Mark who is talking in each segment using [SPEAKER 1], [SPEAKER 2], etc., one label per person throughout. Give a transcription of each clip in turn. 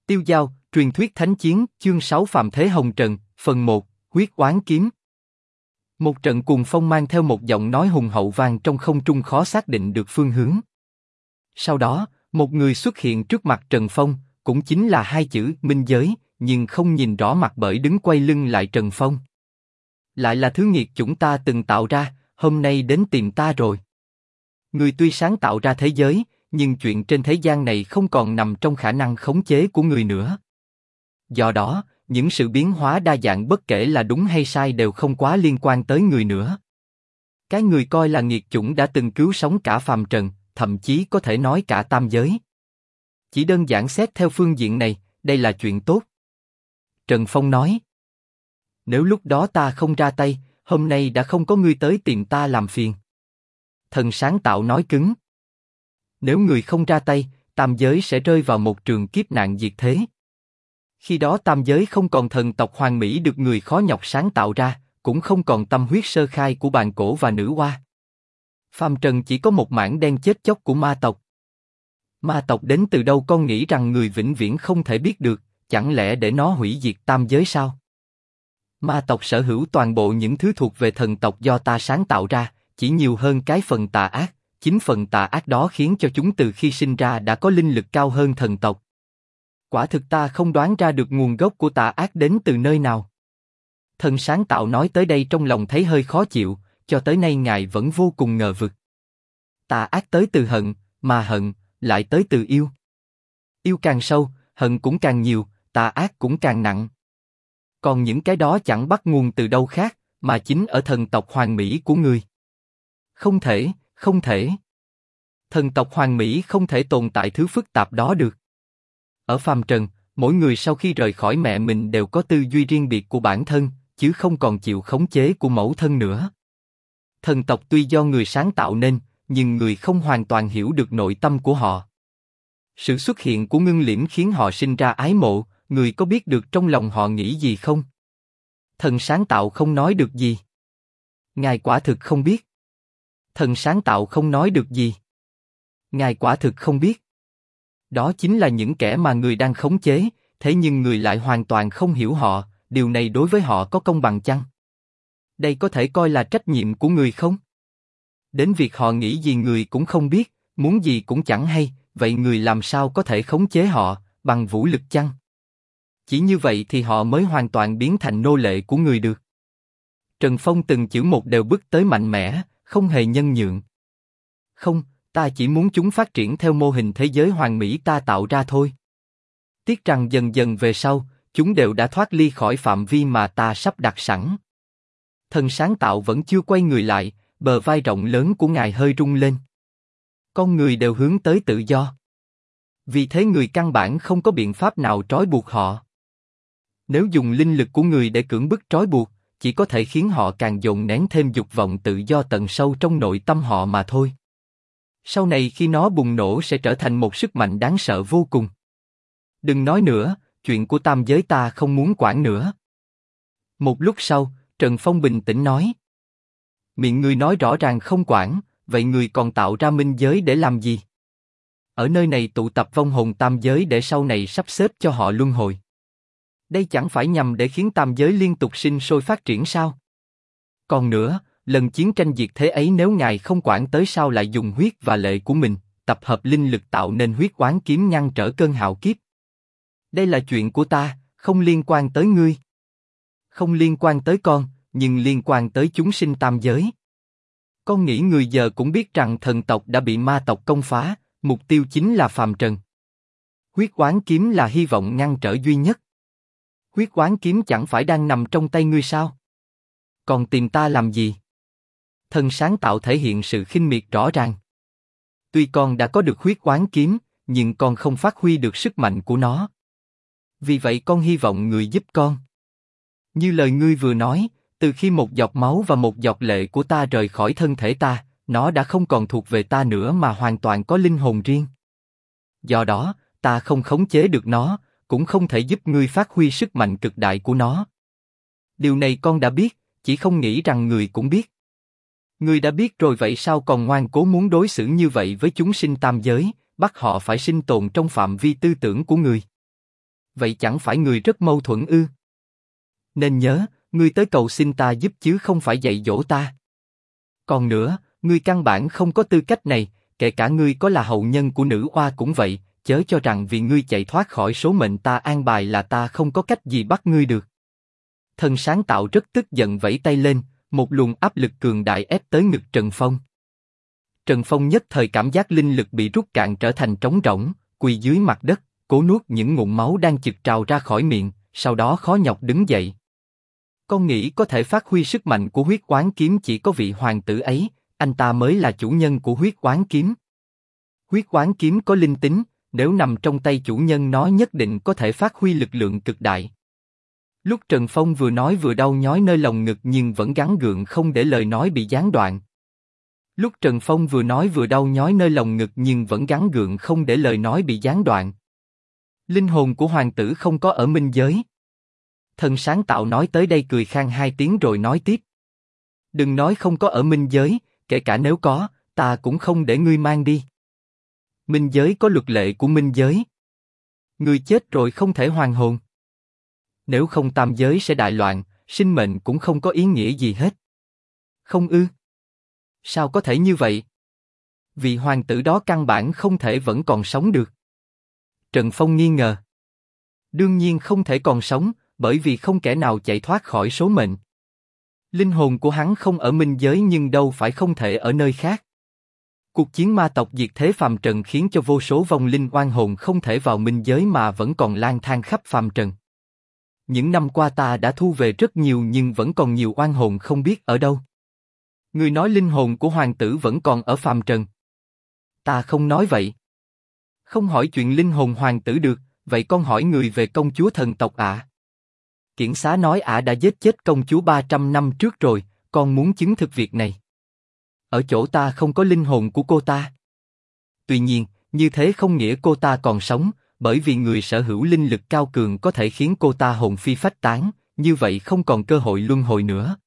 [SPEAKER 1] Tiêu Dao, truyền thuyết thánh chiến, chương 6 Phàm Thế Hồng Trần, phần 1, huyết oán kiếm. Một trận cuồng phong mang theo một giọng nói hùng hậu vang trong không trung khó xác định được phương hướng. Sau đó, một người xuất hiện trước mặt Trần Phong, cũng chính là hai chữ Minh Giới, nhưng không nhìn rõ mặt bởi đứng quay lưng lại Trần Phong. Lại là thứ nghiệt chủng ta từng tạo ra, hôm nay đến tìm ta rồi. Người tuy sáng tạo ra thế giới, nhưng chuyện trên thế gian này không còn nằm trong khả năng khống chế của người nữa. Do đó, những sự biến hóa đa dạng bất kể là đúng hay sai đều không quá liên quan tới người nữa. Cái người coi là nghiệt chủng đã từng cứu sống cả phàm trần, thậm chí có thể nói cả tam giới. Chỉ đơn giản xét theo phương diện này, đây là chuyện tốt. Trần Phong nói. Nếu lúc đó ta không ra tay, hôm nay đã không có ngươi tới tìm ta làm phiền. Thần sáng tạo nói cứng. Nếu người không ra tay, tam giới sẽ rơi vào một trường kiếp nạn diệt thế. Khi đó tam giới không còn thần tộc hoàn mỹ được người khó nhọc sáng tạo ra, cũng không còn tâm huyết sơ khai của bàn cổ và nữ hoa. Phàm trần chỉ có một mảng đen chết chóc của ma tộc. Ma tộc đến từ đâu con nghĩ rằng người vĩnh viễn không thể biết được, chẳng lẽ để nó hủy diệt tam giới sao? Ma tộc sở hữu toàn bộ những thứ thuộc về thần tộc do ta sáng tạo ra, chỉ nhiều hơn cái phần tà ác. Chính phần tà ác đó khiến cho chúng từ khi sinh ra đã có linh lực cao hơn thần tộc. Quả thực ta không đoán ra được nguồn gốc của tà ác đến từ nơi nào. Thần sáng tạo nói tới đây trong lòng thấy hơi khó chịu, cho tới nay ngài vẫn vô cùng ngờ vực. Tà ác tới từ hận, mà hận lại tới từ yêu. Yêu càng sâu, hận cũng càng nhiều, tà ác cũng càng nặng. Còn những cái đó chẳng bắt nguồn từ đâu khác, mà chính ở thần tộc hoàn mỹ của người. Không thể. Không thể. Thần tộc hoàn mỹ không thể tồn tại thứ phức tạp đó được. Ở phàm trần, mỗi người sau khi rời khỏi mẹ mình đều có tư duy riêng biệt của bản thân, chứ không còn chịu khống chế của mẫu thân nữa. Thần tộc tuy do người sáng tạo nên, nhưng người không hoàn toàn hiểu được nội tâm của họ. Sự xuất hiện của Ngưng Liễm khiến họ sinh ra ái mộ, người có biết được trong lòng họ nghĩ gì không? Thần sáng tạo không nói được gì. Ngài quả thực không biết. Thần sáng tạo không nói được gì. Ngài quả thực không biết. Đó chính là những kẻ mà người đang khống chế, thế nhưng người lại hoàn toàn không hiểu họ, điều này đối với họ có công bằng chăng? Đây có thể coi là trách nhiệm của người không? Đến việc họ nghĩ gì người cũng không biết, muốn gì cũng chẳng hay, vậy người làm sao có thể khống chế họ, bằng vũ lực chăng? Chỉ như vậy thì họ mới hoàn toàn biến thành nô lệ của người được. Trần Phong từng chữ một đều bước tới mạnh mẽ, không hề nhân nhượng. Không, ta chỉ muốn chúng phát triển theo mô hình thế giới hoàn mỹ ta tạo ra thôi. Tiếc rằng dần dần về sau, chúng đều đã thoát ly khỏi phạm vi mà ta sắp đặt sẵn. Thần sáng tạo vẫn chưa quay người lại, bờ vai rộng lớn của ngài hơi rung lên. Con người đều hướng tới tự do. Vì thế người căn bản không có biện pháp nào trói buộc họ. Nếu dùng linh lực của người để cưỡng bức trói buộc, chỉ có thể khiến họ càng dồn nén thêm dục vọng tự do tận sâu trong nội tâm họ mà thôi. Sau này khi nó bùng nổ sẽ trở thành một sức mạnh đáng sợ vô cùng. Đừng nói nữa, chuyện của tam giới ta không muốn quản nữa. Một lúc sau, Trần Phong bình tĩnh nói. Miệng người nói rõ ràng không quản, vậy người còn tạo ra minh giới để làm gì? Ở nơi này tụ tập vong hồn tam giới để sau này sắp xếp cho họ luân hồi. Đây chẳng phải nhằm để khiến tam giới liên tục sinh sôi phát triển sao? Còn nữa, lần chiến tranh diệt thế ấy nếu ngài không quản tới sao lại dùng huyết và lệ của mình, tập hợp linh lực tạo nên huyết oán kiếm ngăn trở cơn hạo kiếp. Đây là chuyện của ta, không liên quan tới ngươi. Không liên quan tới con, nhưng liên quan tới chúng sinh tam giới. Con nghĩ người giờ cũng biết rằng thần tộc đã bị ma tộc công phá, mục tiêu chính là phàm trần. Huyết oán kiếm là hy vọng ngăn trở duy nhất. Huyết oán kiếm chẳng phải đang nằm trong tay ngươi sao? Còn tìm ta làm gì? Thần sáng tạo thể hiện sự khinh miệt rõ ràng. Tuy con đã có được huyết oán kiếm, nhưng con không phát huy được sức mạnh của nó. Vì vậy con hy vọng người giúp con. Như lời ngươi vừa nói, từ khi một giọt máu và một giọt lệ của ta rời khỏi thân thể ta, nó đã không còn thuộc về ta nữa mà hoàn toàn có linh hồn riêng. Do đó, ta không khống chế được nó, cũng không thể giúp ngươi phát huy sức mạnh cực đại của nó. Điều này con đã biết, chỉ không nghĩ rằng người cũng biết. Người đã biết rồi vậy sao còn ngoan cố muốn đối xử như vậy với chúng sinh tam giới, bắt họ phải sinh tồn trong phạm vi tư tưởng của người. vậy chẳng phải người rất mâu thuẫn ư? Nên nhớ, ngươi tới cầu xin ta giúp chứ không phải dạy dỗ ta. Còn nữa, ngươi căn bản không có tư cách này, kể cả ngươi có là hậu nhân của nữ oa cũng vậy, chớ cho rằng vì ngươi chạy thoát khỏi số mệnh ta an bài là ta không có cách gì bắt ngươi được. Thần sáng tạo rất tức giận vẫy tay lên, một luồng áp lực cường đại ép tới ngực Trần Phong. Trần Phong nhất thời cảm giác linh lực bị rút cạn trở thành trống rỗng, quỳ dưới mặt đất, cố nuốt những ngụm máu đang chực trào ra khỏi miệng, sau đó khó nhọc đứng dậy. Con nghĩ có thể phát huy sức mạnh của huyết oán kiếm chỉ có vị hoàng tử ấy, anh ta mới là chủ nhân của huyết oán kiếm. Huyết oán kiếm có linh tính, nếu nằm trong tay chủ nhân nó nhất định có thể phát huy lực lượng cực đại. Lúc Trần Phong vừa nói vừa đau nhói nơi lồng ngực nhưng vẫn gắng gượng không để lời nói bị gián đoạn. Lúc Trần Phong vừa nói vừa đau nhói nơi lồng ngực nhưng vẫn gắng gượng không để lời nói bị gián đoạn. Linh hồn của hoàng tử không có ở minh giới. Thần sáng tạo nói tới đây cười khan 2 tiếng rồi nói tiếp. Đừng nói không có ở minh giới, kể cả nếu có, ta cũng không để ngươi mang đi. Minh giới có luật lệ của minh giới. Ngươi chết rồi không thể hoàn hồn. Nếu không tam giới sẽ đại loạn, sinh mệnh cũng không có ý nghĩa gì hết. Không ư? Sao có thể như vậy? Vị hoàng tử đó căn bản không thể vẫn còn sống được. Trần Phong nghi ngờ. Đương nhiên không thể còn sống, bởi vì không kẻ nào chạy thoát khỏi số mệnh. Linh hồn của hắn không ở minh giới nhưng đâu phải không thể ở nơi khác. Cuộc chiến ma tộc diệt thế phàm trần khiến cho vô số vong linh oan hồn không thể vào minh giới mà vẫn còn lang thang khắp phàm trần. Những năm qua ta đã thu về rất nhiều nhưng vẫn còn nhiều oan hồn không biết ở đâu. Ngươi nói linh hồn của hoàng tử vẫn còn ở phàm trần. Ta không nói vậy. Không hỏi chuyện linh hồn hoàng tử được, vậy con hỏi người về công chúa thần tộc ạ. Kiển xá nói ả đã giết chết công chúa 300 năm trước rồi, con muốn chứng thực việc này. Ở chỗ ta không có linh hồn của cô ta. Tuy nhiên, như thế không nghĩa cô ta còn sống, bởi vì người sở hữu linh lực cao cường có thể khiến cô ta hồn phi phách tán, như vậy không còn cơ hội luân hồi nữa.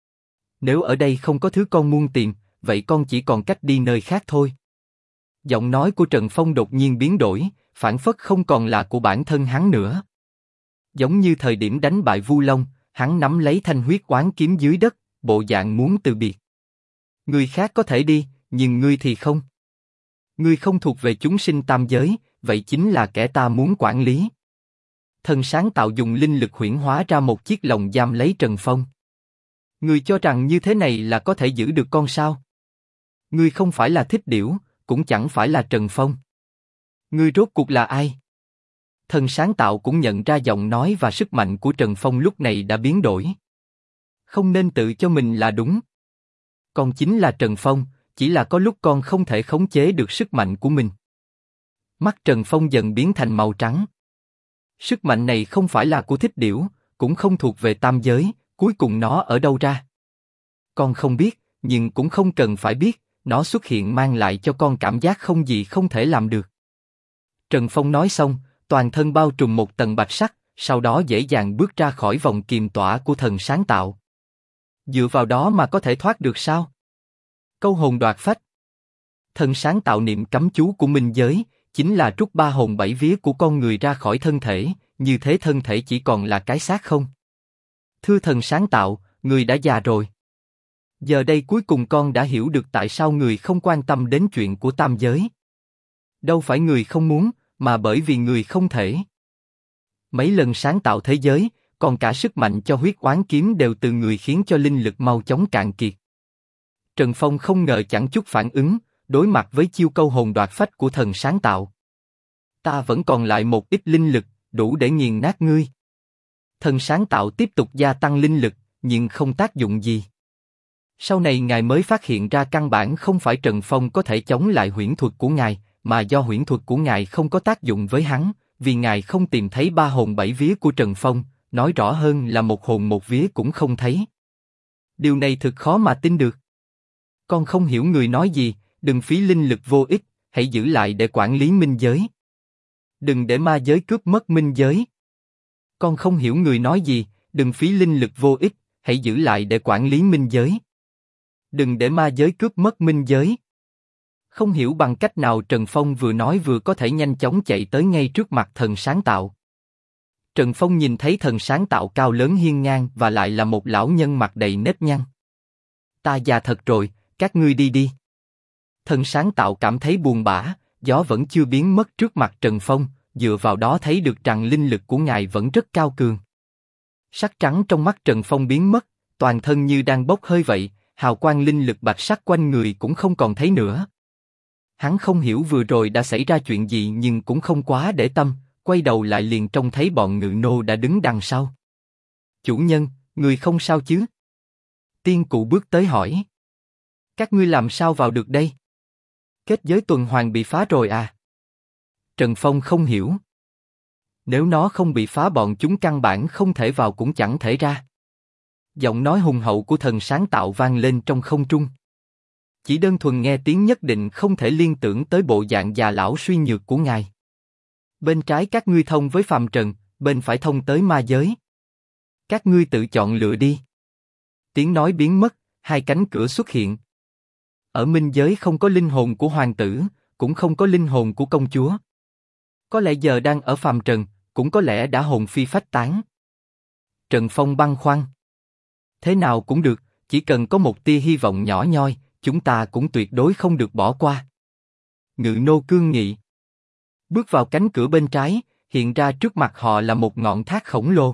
[SPEAKER 1] Nếu ở đây không có thứ con muốn tìm, vậy con chỉ còn cách đi nơi khác thôi. Giọng nói của Trần Phong đột nhiên biến đổi, phảng phất không còn là của bản thân hắn nữa. Giống như thời điểm đánh bại Vu Long, hắn nắm lấy thanh huyết oán kiếm dưới đất, bộ dạng muốn từ biệt. Người khác có thể đi, nhưng ngươi thì không. Ngươi không thuộc về chúng sinh tam giới, vậy chính là kẻ ta muốn quản lý. Thần sáng tạo dùng linh lực huyễn hóa ra một chiếc lồng giam lấy Trần Phong. Ngươi cho rằng như thế này là có thể giữ được con sao? Ngươi không phải là Thích Điểu, cũng chẳng phải là Trần Phong. Ngươi rốt cuộc là ai? Thần sáng tạo cũng nhận ra giọng nói và sức mạnh của Trần Phong lúc này đã biến đổi. Không nên tự cho mình là đúng. Con chính là Trần Phong, chỉ là có lúc con không thể khống chế được sức mạnh của mình. Mắt Trần Phong dần biến thành màu trắng. Sức mạnh này không phải là của Thích Điểu, cũng không thuộc về tam giới, cuối cùng nó ở đâu ra? Con không biết, nhưng cũng không cần phải biết, nó xuất hiện mang lại cho con cảm giác không gì không thể làm được. Trần Phong nói xong, toàn thân bao trùm một tầng bạch sắc, sau đó dễ dàng bước ra khỏi vòng kiềm tỏa của thần sáng tạo. Dựa vào đó mà có thể thoát được sao? Câu hồn đoạt phách. Thần sáng tạo niệm cấm chú của minh giới, chính là trút 3 hồn 7 vía của con người ra khỏi thân thể, như thế thân thể chỉ còn là cái xác không. Thưa thần sáng tạo, người đã già rồi. Giờ đây cuối cùng con đã hiểu được tại sao người không quan tâm đến chuyện của tam giới. Đâu phải người không muốn, mà bởi vì người không thể. Mấy lần sáng tạo thế giới, còn cả sức mạnh cho huyết oán kiếm đều từ người khiến cho linh lực mau chóng cạn kiệt. Trần Phong không ngờ chẳng chút phản ứng, đối mặt với chiêu câu hồn đoạt phách của thần sáng tạo. Ta vẫn còn lại một ít linh lực, đủ để nghiền nát ngươi. Thần sáng tạo tiếp tục gia tăng linh lực, nhưng không tác dụng gì. Sau này ngài mới phát hiện ra căn bản không phải Trần Phong có thể chống lại huyễn thuật của ngài, mà do huyễn thuật của ngài không có tác dụng với hắn, vì ngài không tìm thấy 3 hồn 7 vía của Trần Phong, nói rõ hơn là 1 hồn 1 vía cũng không thấy. Điều này thực khó mà tin được. Con không hiểu người nói gì, đừng phí linh lực vô ích, hãy giữ lại để quản lý minh giới. Đừng để ma giới cướp mất minh giới. Con không hiểu người nói gì, đừng phí linh lực vô ích, hãy giữ lại để quản lý minh giới. Đừng để ma giới cướp mất minh giới. Không hiểu bằng cách nào Trần Phong vừa nói vừa có thể nhanh chóng chạy tới ngay trước mặt thần sáng tạo. Trần Phong nhìn thấy thần sáng tạo cao lớn hiên ngang và lại là một lão nhân mặt đầy nếp nhăn. Ta già thật rồi, các ngươi đi đi. Thần sáng tạo cảm thấy buồn bã, gió vẫn chưa biến mất trước mặt Trần Phong, dựa vào đó thấy được rằng linh lực của ngài vẫn rất cao cường. Sắc trắng trong mắt Trần Phong biến mất, toàn thân như đang bốc hơi vậy, hào quang linh lực bạch sắc quanh người cũng không còn thấy nữa. Hắn không hiểu vừa rồi đã xảy ra chuyện gì nhưng cũng không quá để tâm, quay đầu lại liền trông thấy bọn ngự nô đã đứng đằng sau. Chủ nhân, người không sao chứ? Tiên cụ bước tới hỏi. Các ngươi làm sao vào được đây? Kết giới tuần hoàn bị phá rồi à? Trần Phong không hiểu. Nếu nó không bị phá bọn chúng căn bản không thể vào cũng chẳng thể ra. Giọng nói hùng hậu của thần sáng tạo vang lên trong không trung. Chỉ đơn thuần nghe tiếng nhất định không thể liên tưởng tới bộ dạng già lão suy nhược của ngài. Bên trái các ngươi thông với phàm trần, bên phải thông tới ma giới. Các ngươi tự chọn lựa đi. Tiếng nói biến mất, hai cánh cửa xuất hiện. Ở minh giới không có linh hồn của hoàng tử, cũng không có linh hồn của công chúa. Có lẽ giờ đang ở phàm trần, cũng có lẽ đã hồn phi phách tán. Trần Phong băn khoăn. Thế nào cũng được, chỉ cần có một tia hy vọng nhỏ nhoi, chúng ta cũng tuyệt đối không được bỏ qua. Ngự nô cương nghị. Bước vào cánh cửa bên trái, hiện ra trước mặt họ là một ngọn thác khổng lồ.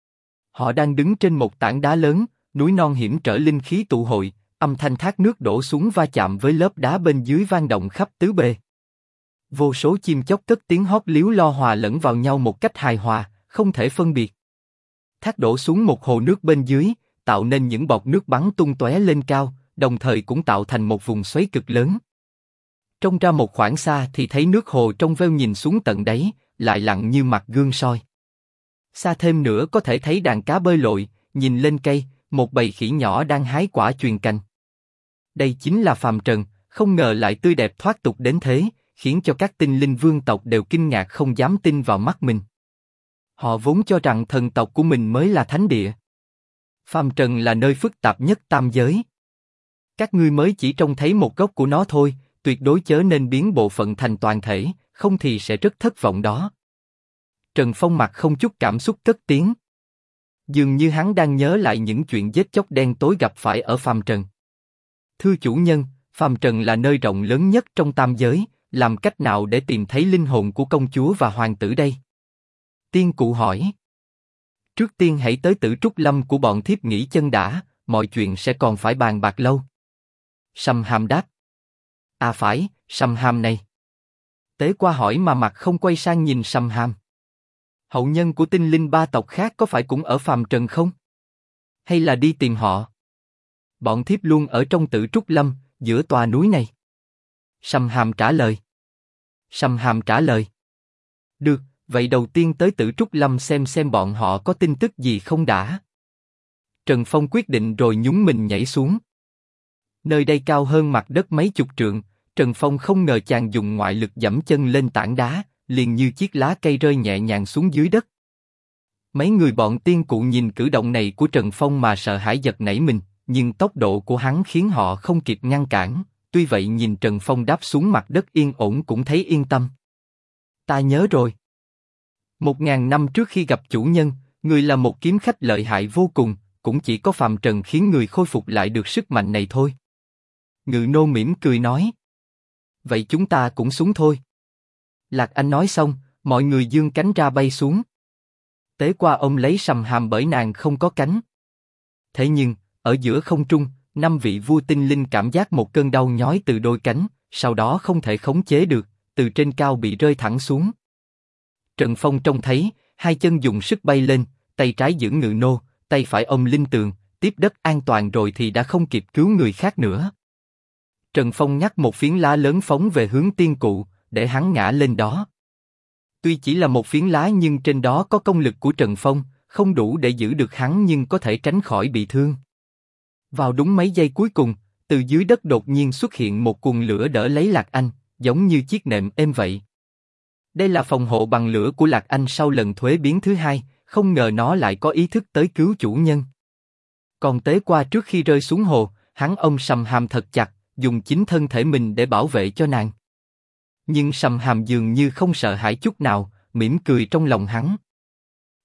[SPEAKER 1] Họ đang đứng trên một tảng đá lớn, núi non hiểm trở linh khí tụ hội, âm thanh thác nước đổ xuống va chạm với lớp đá bên dưới vang động khắp tứ bề. Vô số chim chóc cất tiếng hót líu lo hòa lẫn vào nhau một cách hài hòa, không thể phân biệt. Thác đổ xuống một hồ nước bên dưới, tạo nên những bọt nước bắn tung tóe lên cao, đồng thời cũng tạo thành một vùng xoáy cực lớn. Trông ra một khoảng xa thì thấy nước hồ trong veo nhìn xuống tận đáy, lại lặng như mặt gương soi. Xa thêm nữa có thể thấy đàn cá bơi lội, nhìn lên cây, một bầy khỉ nhỏ đang hái quả chuyền cành. Đây chính là phàm trần, không ngờ lại tươi đẹp thoát tục đến thế, khiến cho các tinh linh vương tộc đều kinh ngạc không dám tin vào mắt mình. Họ vốn cho rằng thần tộc của mình mới là thánh địa. Phàm trần là nơi phức tạp nhất tam giới. Các ngươi mới chỉ trông thấy một góc của nó thôi, tuyệt đối chớ nên biến bộ phận thành toàn thể, không thì sẽ rất thất vọng đó. Trần Phong mặt không chút cảm xúc cất tiếng. Dường như hắn đang nhớ lại những chuyện giết chóc đen tối gặp phải ở phàm trần. Thưa chủ nhân, phàm trần là nơi rộng lớn nhất trong tam giới, làm cách nào để tìm thấy linh hồn của công chúa và hoàng tử đây? Tiên cụ hỏi. Trước tiên hãy tới Tử Trúc Lâm của bọn thiếp nghỉ chân đã, mọi chuyện sẽ còn phải bàn bạc lâu. Sầm Hàm đáp. À phải, Sầm Hàm này. Tế qua hỏi mà mặt không quay sang nhìn Sầm Hàm. Hậu nhân của tinh linh ba tộc khác có phải cũng ở phàm trần không? Hay là đi tìm họ? Bọn thiếp luôn ở trong Tử Trúc Lâm, giữa tòa núi này. Sầm Hàm trả lời. Sầm Hàm trả lời. Được, vậy đầu tiên tới Tử Trúc Lâm xem bọn họ có tin tức gì không đã. Trần Phong quyết định rồi nhún mình nhảy xuống. Nơi đây cao hơn mặt đất mấy chục trượng, Trần Phong không ngờ chàng dùng ngoại lực giẫm chân lên tảng đá, liền như chiếc lá cây rơi nhẹ nhàng xuống dưới đất. Mấy người bọn tiên cụ nhìn cử động này của Trần Phong mà sợ hãi giật nảy mình, nhưng tốc độ của hắn khiến họ không kịp ngăn cản, tuy vậy nhìn Trần Phong đáp xuống mặt đất yên ổn cũng thấy yên tâm. Ta nhớ rồi. 1000 năm trước khi gặp chủ nhân, người là một kiếm khách lợi hại vô cùng, cũng chỉ có phàm trần khiến người khôi phục lại được sức mạnh này thôi. Ngự nô mỉm cười nói. Vậy chúng ta cũng xuống thôi. Lạc Anh nói xong, mọi người giương cánh ra bay xuống. Tế qua ông lấy Sầm Hàm bởi nàng không có cánh. Thế nhưng, ở giữa không trung, 5 vị vua tinh linh cảm giác một cơn đau nhói từ đôi cánh, sau đó không thể khống chế được, từ trên cao bị rơi thẳng xuống. Trần Phong trông thấy, hai chân dùng sức bay lên, tay trái giữ ngự nô, tay phải ôm linh tường, tiếp đất an toàn rồi thì đã không kịp cứu người khác nữa. Trần Phong nhắc một phiến lá lớn phóng về hướng tiên cụ, để hắn ngã lên đó. Tuy chỉ là một phiến lá nhưng trên đó có công lực của Trần Phong, không đủ để giữ được hắn nhưng có thể tránh khỏi bị thương. Vào đúng mấy giây cuối cùng, từ dưới đất đột nhiên xuất hiện một cuồng lửa đỡ lấy Lạc Anh, giống như chiếc nệm êm vậy. Đây là phòng hộ bằng lửa của Lạc Anh sau lần thuế biến thứ hai, không ngờ nó lại có ý thức tới cứu chủ nhân. Còn tế qua trước khi rơi xuống hồ, hắn ôm Sầm Hàm thật chặt, dùng chính thân thể mình để bảo vệ cho nàng. Nhưng Sầm Hàm dường như không sợ hãi chút nào, mỉm cười trong lòng hắn.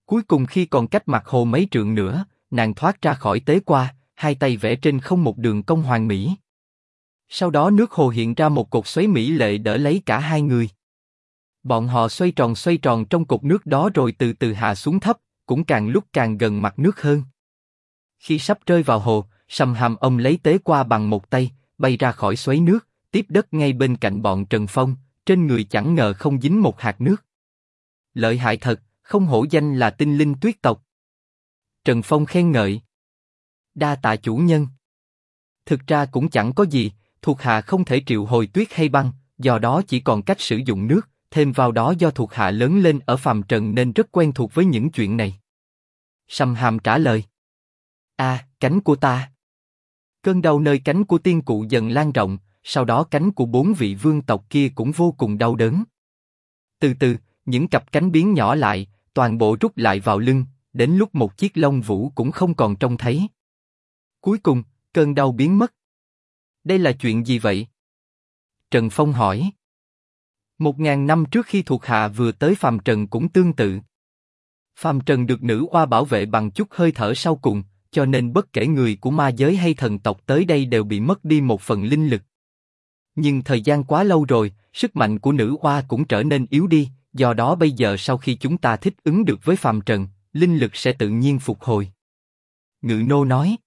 [SPEAKER 1] Cuối cùng khi còn cách mặt hồ mấy trượng nữa, nàng thoát ra khỏi tế qua, hai tay vẽ trên không một đường cong hoàn mỹ. Sau đó nước hồ hiện ra một cột xoáy mỹ lệ đỡ lấy cả hai người. Bọn họ xoay tròn trong cột nước đó rồi từ từ hạ xuống thấp, cũng càng lúc càng gần mặt nước hơn. Khi sắp rơi vào hồ, Sầm Hàm ông lấy tế qua bằng một tay, bay ra khỏi xoáy nước, tiếp đất ngay bên cạnh bọn Trần Phong, trên người chẳng ngờ không dính một hạt nước. Lợi hại thật, không hổ danh là tinh linh tuyết tộc. Trần Phong khen ngợi. Đa tạ chủ nhân. Thực ra cũng chẳng có gì, thuộc hạ không thể triệu hồi tuyết hay băng, do đó chỉ còn cách sử dụng nước, thêm vào đó do thuộc hạ lớn lên ở phàm trần nên rất quen thuộc với những chuyện này. Sầm Hàm trả lời. Cánh của ta. Cơn đau nơi cánh của tiên cụ dần lan rộng, sau đó cánh của 4 vị vương tộc kia cũng vô cùng đau đớn. Từ từ, những cặp cánh biến nhỏ lại, toàn bộ rút lại vào lưng, đến lúc một chiếc lông vũ cũng không còn trông thấy. Cuối cùng, cơn đau biến mất. Đây là chuyện gì vậy? Trần Phong hỏi. 1000 năm trước khi thuộc hạ vừa tới phàm trần cũng tương tự. Phàm trần được nữ oa bảo vệ bằng chút hơi thở sau cùng, cho nên bất kể người của ma giới hay thần tộc tới đây đều bị mất đi một phần linh lực. Nhưng thời gian quá lâu rồi, sức mạnh của nữ oa cũng trở nên yếu đi, do đó bây giờ sau khi chúng ta thích ứng được với phàm trần, linh lực sẽ tự nhiên phục hồi. Ngự nô nói.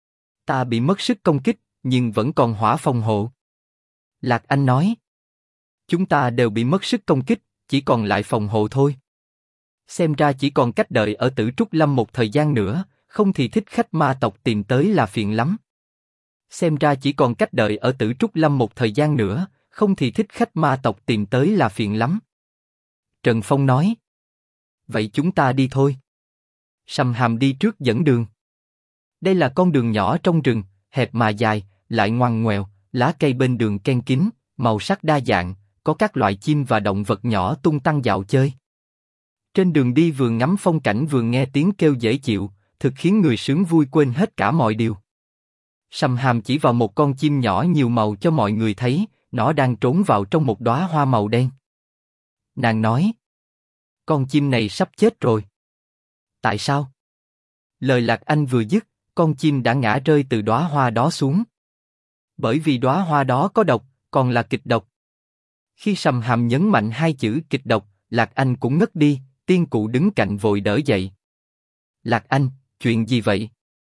[SPEAKER 1] Ta bị mất sức công kích, nhưng vẫn còn hỏa phòng hộ. Lạc Anh nói. Chúng ta đều bị mất sức công kích, chỉ còn lại phòng hộ thôi. Xem ra chỉ còn cách đợi ở Tử Trúc Lâm một thời gian nữa, không thì thích khách ma tộc tìm tới là phiền lắm. Xem ra chỉ còn cách đợi ở Tử Trúc Lâm một thời gian nữa, không thì thích khách ma tộc tìm tới là phiền lắm. Trần Phong nói. Vậy chúng ta đi thôi. Sầm Hàm đi trước dẫn đường. Đây là con đường nhỏ trong rừng, hẹp mà dài, lại ngoằn ngoèo, lá cây bên đường ken kín, màu sắc đa dạng, có các loại chim và động vật nhỏ tung tăng dạo chơi. Trên đường đi vừa ngắm phong cảnh vừa nghe tiếng kêu dễ chịu, thực khiến người sướng vui quên hết cả mọi điều. Sầm Hàm chỉ vào một con chim nhỏ nhiều màu cho mọi người thấy, nó đang trốn vào trong một đóa hoa màu đen. Nàng nói, con chim này sắp chết rồi. Tại sao? Lời Lạc Anh vừa dứt, con chim đã ngã rơi từ đóa hoa đó xuống. Bởi vì đóa hoa đó có độc, còn là kịch độc. Khi Sầm Hàm nhấn mạnh hai chữ kịch độc, Lạc Anh cũng ngất đi, tiên cụ đứng cạnh vội đỡ dậy. Lạc Anh, chuyện gì vậy?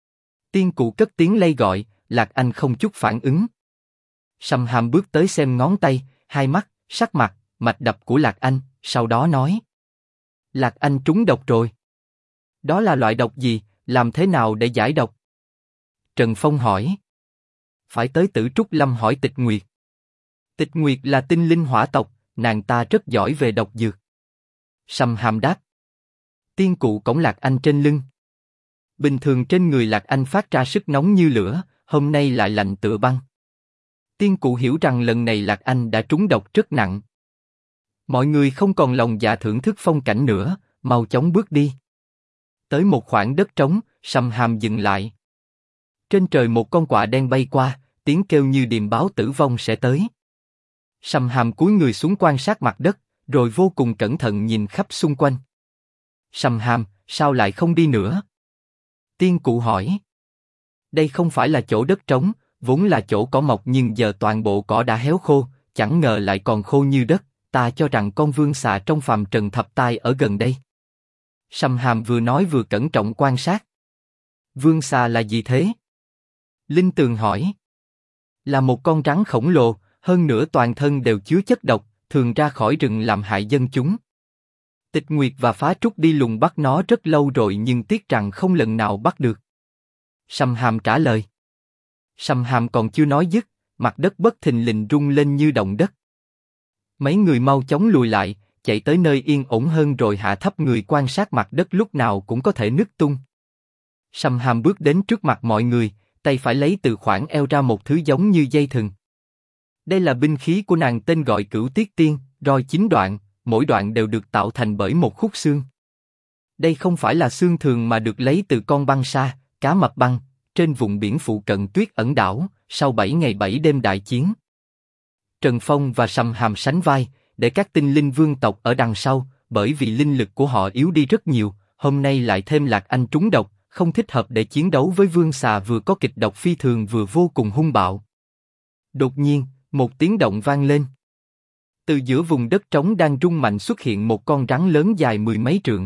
[SPEAKER 1] Tiên cụ cất tiếng lay gọi, Lạc Anh không chút phản ứng. Sầm Hàm bước tới xem ngón tay, hai mắt, sắc mặt, mạch đập của Lạc Anh, sau đó nói. Lạc Anh trúng độc rồi. Đó là loại độc gì, làm thế nào để giải độc? Trần Phong hỏi. Phải tới Tử Trúc Lâm hỏi Tịch Nguyệt. Tịch Nguyệt là tinh linh hỏa tộc, nàng ta rất giỏi về độc dược. Sầm Hàm đáp. Tiên cụ cõng Lạc Anh trên lưng. Bình thường trên người Lạc Anh phát ra sức nóng như lửa, hôm nay lại lạnh tựa băng. Tiên cụ hiểu rằng lần này Lạc Anh đã trúng độc rất nặng. Mọi người không còn lòng dạ thưởng thức phong cảnh nữa, mau chóng bước đi. Tới một khoảng đất trống, Sầm Hàm dừng lại. Trên trời một con quạ đen bay qua, tiếng kêu như điềm báo tử vong sẽ tới. Sầm Hàm cúi người xuống quan sát mặt đất, rồi vô cùng cẩn thận nhìn khắp xung quanh. Sầm Hàm, sao lại không đi nữa? Tiên cụ hỏi. Đây không phải là chỗ đất trống, vốn là chỗ cỏ mọc nhưng giờ toàn bộ cỏ đã héo khô, chẳng ngờ lại còn khô như đất. Ta cho rằng con vương xà trong phàm trần thập tai ở gần đây. Sầm Hàm vừa nói vừa cẩn trọng quan sát. Vương xà là gì thế? Linh Tường hỏi. Là một con rắn khổng lồ, hơn nữa toàn thân đều chứa chất độc, thường ra khỏi rừng làm hại dân chúng. Tịch Nguyệt và Phá Trúc đi lùng bắt nó rất lâu rồi nhưng tiếc rằng không lần nào bắt được. Sầm Hàm trả lời. Sầm Hàm còn chưa nói dứt, mặt đất bất thình lình rung lên như động đất. Mấy người mau chóng lùi lại, chạy tới nơi yên ổn hơn rồi hạ thấp người quan sát mặt đất lúc nào cũng có thể nứt tung. Sầm Hàm bước đến trước mặt mọi người, tay phải lấy từ khoảng eo ra một thứ giống như dây thừng. Đây là binh khí của nàng tên gọi Cửu Tiết Tiên, roi 9 đoạn, mỗi đoạn đều được tạo thành bởi một khúc xương. Đây không phải là xương thường mà được lấy từ con băng sa, cá mập băng, trên vùng biển phụ cận Tuyết Ẩn đảo, sau 7 ngày 7 đêm đại chiến. Trần Phong và Sầm Hàm sánh vai, để các tinh linh vương tộc ở đằng sau, bởi vì linh lực của họ yếu đi rất nhiều, Hôm nay lại thêm Lạc Anh trúng độc, không thích hợp để chiến đấu với vương xà vừa có kịch độc phi thường vừa vô cùng hung bạo. Đột nhiên, một tiếng động vang lên. Từ giữa vùng đất trống đang rung mạnh xuất hiện một con rắn lớn dài mười mấy trượng.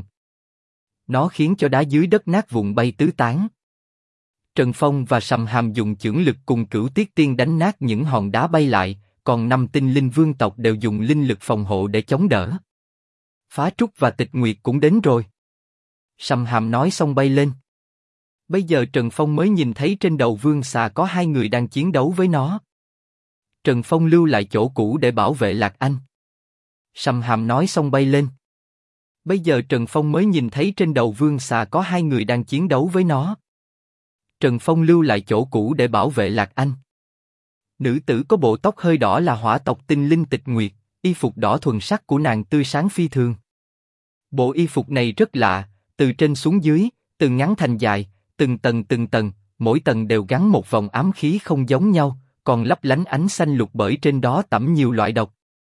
[SPEAKER 1] Nó khiến cho đá dưới đất nát vụn bay tứ tán. Trần Phong và Sầm Hàm dùng chưởng lực cùng Cửu Tiết Tiên đánh nát những hòn đá bay lại, còn 5 tinh linh vương tộc đều dùng linh lực phòng hộ để chống đỡ. Phá Trúc và Tịch Nguyệt cũng đến rồi. Sầm Hàm nói xong bay lên. Bây giờ Trần Phong mới nhìn thấy trên đầu vương xà có 2 người đang chiến đấu với nó. Trần Phong lưu lại chỗ cũ để bảo vệ Lạc Anh. Sầm Hàm nói xong bay lên. Bây giờ Trần Phong mới nhìn thấy trên đầu vương xà có 2 người đang chiến đấu với nó. Trần Phong lưu lại chỗ cũ để bảo vệ Lạc Anh. Nữ tử có bộ tóc hơi đỏ là hỏa tộc tinh linh Tịch Nguyệt, y phục đỏ thuần sắc của nàng tươi sáng phi thường. Bộ y phục này rất lạ, từ trên xuống dưới, từ ngắn thành dài, từng tầng, mỗi tầng đều gắn một vòng ám khí không giống nhau, còn lấp lánh ánh xanh lục bởi trên đó tẩm nhiều loại độc.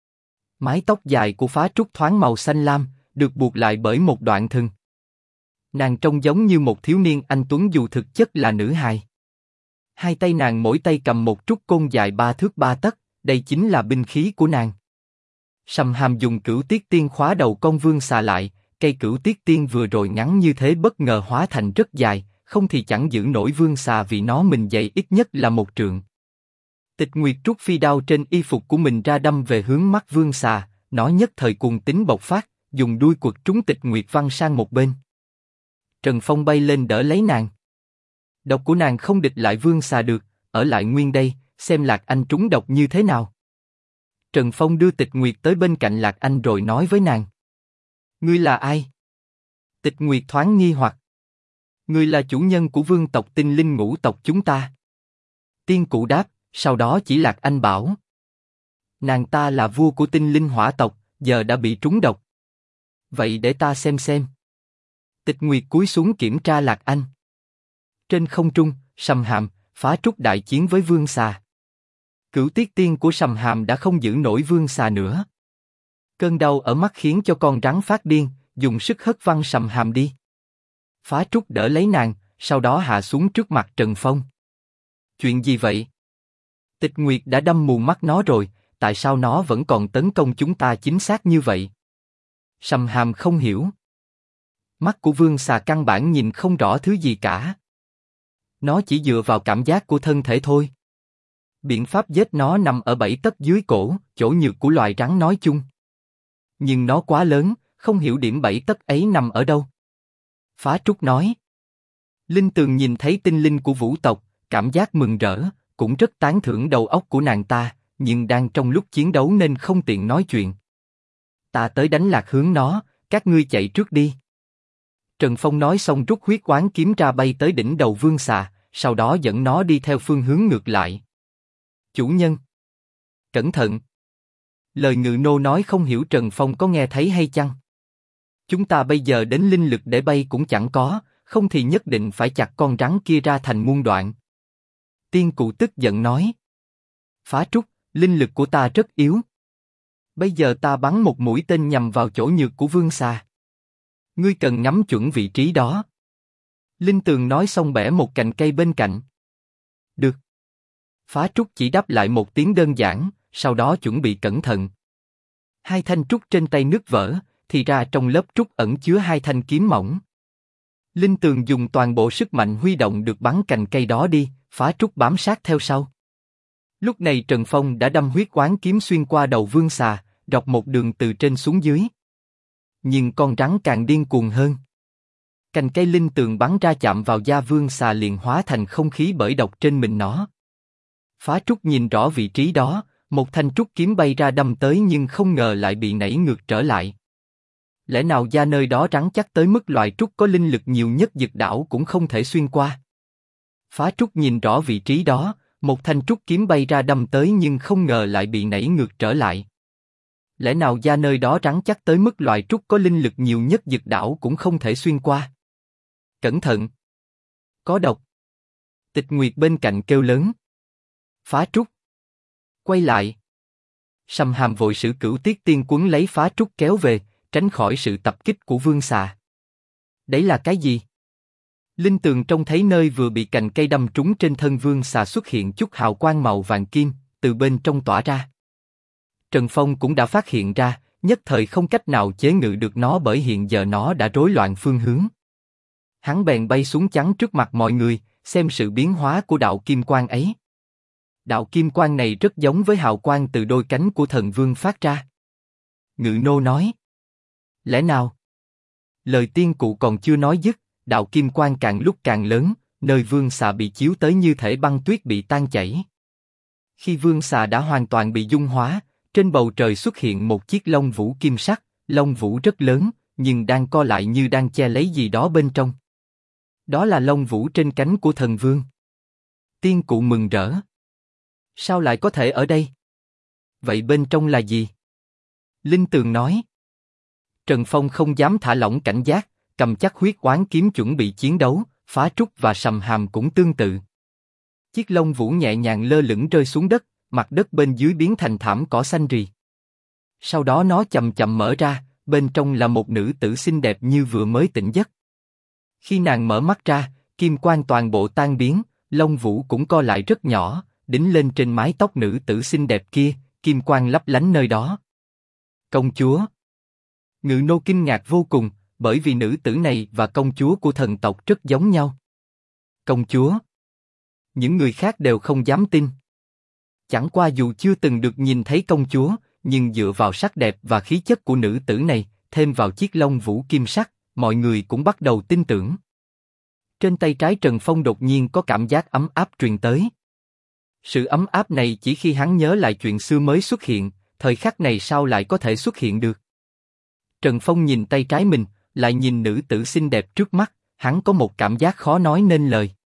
[SPEAKER 1] Mái tóc dài của Phá Trúc thoáng màu xanh lam, được buộc lại bởi một đoạn thừng. Nàng trông giống như một thiếu niên anh tuấn dù thực chất là nữ hài. Hai tay nàng mỗi tay cầm một trúc côn dài 3 thước 3 tấc, đây chính là binh khí của nàng. Sầm Hàm dùng Cửu Tiết Tiên khóa đầu con vương xà lại, cây Cửu Tiết Tiên vừa rồi ngắn như thế bất ngờ hóa thành rất dài, không thì chẳng giữ nổi vương xà vì nó mình dày ít nhất là 1 trượng. Tịch Nguyệt rút phi đao trên y phục của mình ra đâm về hướng mắt vương xà, nó nhất thời cuồng tính bộc phát, dùng đuôi quật trúng Tịch Nguyệt văng sang một bên. Trần Phong bay lên đỡ lấy nàng. Độc của nàng không địch lại vương xà được, ở lại nguyên đây, xem Lạc Anh trúng độc như thế nào. Trần Phong đưa Tịch Nguyệt tới bên cạnh Lạc Anh rồi nói với nàng. Ngươi là ai? Tịch Nguyệt thoáng nghi hoặc. Ngươi là chủ nhân của vương tộc tinh linh ngũ tộc chúng ta. Tiên cụ đáp, sau đó chỉ Lạc Anh bảo. Nàng ta là vua của tinh linh hỏa tộc, giờ đã bị trúng độc. Vậy để ta xem. Tịch Nguyệt cúi xuống kiểm tra Lạc Anh. Trên không trung, Sầm Hàm, Phá Trúc đại chiến với vương xà. Cửu Tiết Tiên của Sầm Hàm đã không giữ nổi vương xà nữa. Cơn đau ở mắt khiến cho con rắn phát điên, dùng sức hất văng Sầm Hàm đi. Phá Trúc đỡ lấy nàng, sau đó hạ xuống trước mặt Trần Phong. Chuyện gì vậy? Tịch Nguyệt đã đâm mù mắt nó rồi, tại sao nó vẫn còn tấn công chúng ta chính xác như vậy? Sầm Hàm không hiểu. Mắt của vương xà căn bản nhìn không rõ thứ gì cả. Nó chỉ dựa vào cảm giác của thân thể thôi. Biện pháp giết nó nằm ở 7 tấc dưới cổ, chỗ nhược của loài rắn nói chung. Nhưng nó quá lớn, không hiểu điểm 7 tấc ấy nằm ở đâu. Phá Trúc nói. Linh Tường nhìn thấy tinh linh của vũ tộc, cảm giác mừng rỡ, cũng rất tán thưởng đầu óc của nàng ta, nhưng đang trong lúc chiến đấu nên không tiện nói chuyện. Ta tới đánh lạc hướng nó, các ngươi chạy trước đi. Trần Phong nói xong rút huyết oán kiếm ra bay tới đỉnh đầu vương xà, sau đó dẫn nó đi theo phương hướng ngược lại. Chủ nhân, cẩn thận. Lời ngự nô nói không hiểu Trần Phong có nghe thấy hay chăng? Chúng ta bây giờ đến linh lực để bay cũng chẳng có, không thì nhất định phải chặt con rắn kia ra thành muôn đoạn. Tiên cụ tức giận nói. Phá Trúc, linh lực của ta rất yếu. Bây giờ ta bắn một mũi tên nhằm vào chỗ nhược của vương xà. Ngươi cần ngắm chuẩn vị trí đó. Linh Tường nói xong bẻ một cành cây bên cạnh. Được. Phá Trúc chỉ đáp lại một tiếng đơn giản, sau đó chuẩn bị cẩn thận. 2 thanh trúc trên tay nứt vỡ, thì ra trong lớp trúc ẩn chứa 2 thanh kiếm mỏng. Linh Tường dùng toàn bộ sức mạnh huy động được bắn cành cây đó đi, Phá Trúc bám sát theo sau. Lúc này Trần Phong đã đâm huyết oán kiếm xuyên qua đầu vương xà, dọc một đường từ trên xuống dưới. Nhưng con rắn càng điên cuồng hơn. Cành cây Linh Tường bắn ra chạm vào da vương xà liền hóa thành không khí bởi độc trên mình nó. Phá Trúc nhìn rõ vị trí đó, một thanh trúc kiếm bay ra đâm tới nhưng không ngờ lại bị nảy ngược trở lại. Lẽ nào da nơi đó rắn chắc tới mức loài trúc có linh lực nhiều nhất Dực Đảo cũng không thể xuyên qua? Phá Trúc nhìn rõ vị trí đó, một thanh trúc kiếm bay ra đâm tới nhưng không ngờ lại bị nảy ngược trở lại. Lẽ nào da nơi đó rắn chắc tới mức loài trúc có linh lực nhiều nhất Dực Đảo cũng không thể xuyên qua? Cẩn thận! Có độc! Tịch Nguyệt bên cạnh kêu lớn. Phá Trúc! Quay lại! Sầm Hàm vội sử Cửu Tiết Tiên quấn lấy Phá Trúc kéo về, tránh khỏi sự tập kích của vương xà. Đấy là cái gì? Linh Tường trông thấy nơi vừa bị cành cây đâm trúng trên thân Vương Xà xuất hiện chút hào quang màu vàng kim, từ bên trong tỏa ra. Trần Phong cũng đã phát hiện ra, nhất thời không cách nào chế ngự được nó bởi hiện giờ nó đã rối loạn phương hướng. Hắn bèn bay xuống chắn trước mặt mọi người, xem sự biến hóa của đạo kim quang ấy. Đạo kim quang này rất giống với hào quang từ đôi cánh của thần vương phát ra. Ngự nô nói. Lẽ nào? Lời tiên cụ còn chưa nói dứt, đạo kim quang càng lúc càng lớn, nơi Vương Xà bị chiếu tới như thể băng tuyết bị tan chảy. Khi Vương Xà đã hoàn toàn bị dung hóa, trên bầu trời xuất hiện một chiếc lông vũ kim sắc, lông vũ rất lớn, nhưng đang co lại như đang che lấy gì đó bên trong. Đó là lông vũ trên cánh của thần vương. Tiên cụ mừng rỡ. Sao lại có thể ở đây? Vậy bên trong là gì? Linh Tường nói. Trần Phong không dám thả lỏng cảnh giác, cầm chắc huyết oán kiếm chuẩn bị chiến đấu, Phá Trúc và Sầm Hàm cũng tương tự. Chiếc lông vũ nhẹ nhàng lơ lửng rơi xuống đất, mặt đất bên dưới biến thành thảm cỏ xanh rì. Sau đó nó chậm chậm mở ra, bên trong là một nữ tử xinh đẹp như vừa mới tỉnh giấc. Khi nàng mở mắt ra, kim quang toàn bộ tan biến, lông vũ cũng co lại rất nhỏ, đính lên trên mái tóc nữ tử xinh đẹp kia, kim quang lấp lánh nơi đó. Công chúa. Ngự nô kinh ngạc vô cùng, bởi vì nữ tử này và công chúa của thần tộc rất giống nhau. Công chúa. Những người khác đều không dám tin. Chẳng qua dù chưa từng được nhìn thấy công chúa, nhưng dựa vào sắc đẹp và khí chất của nữ tử này, thêm vào chiếc lông vũ kim sắc, mọi người cũng bắt đầu tin tưởng. Trên tay trái Trần Phong đột nhiên có cảm giác ấm áp truyền tới. Sự ấm áp này chỉ khi hắn nhớ lại chuyện xưa mới xuất hiện, thời khắc này sao lại có thể xuất hiện được? Trần Phong nhìn tay trái mình, lại nhìn nữ tử xinh đẹp trước mắt, hắn có một cảm giác khó nói nên lời.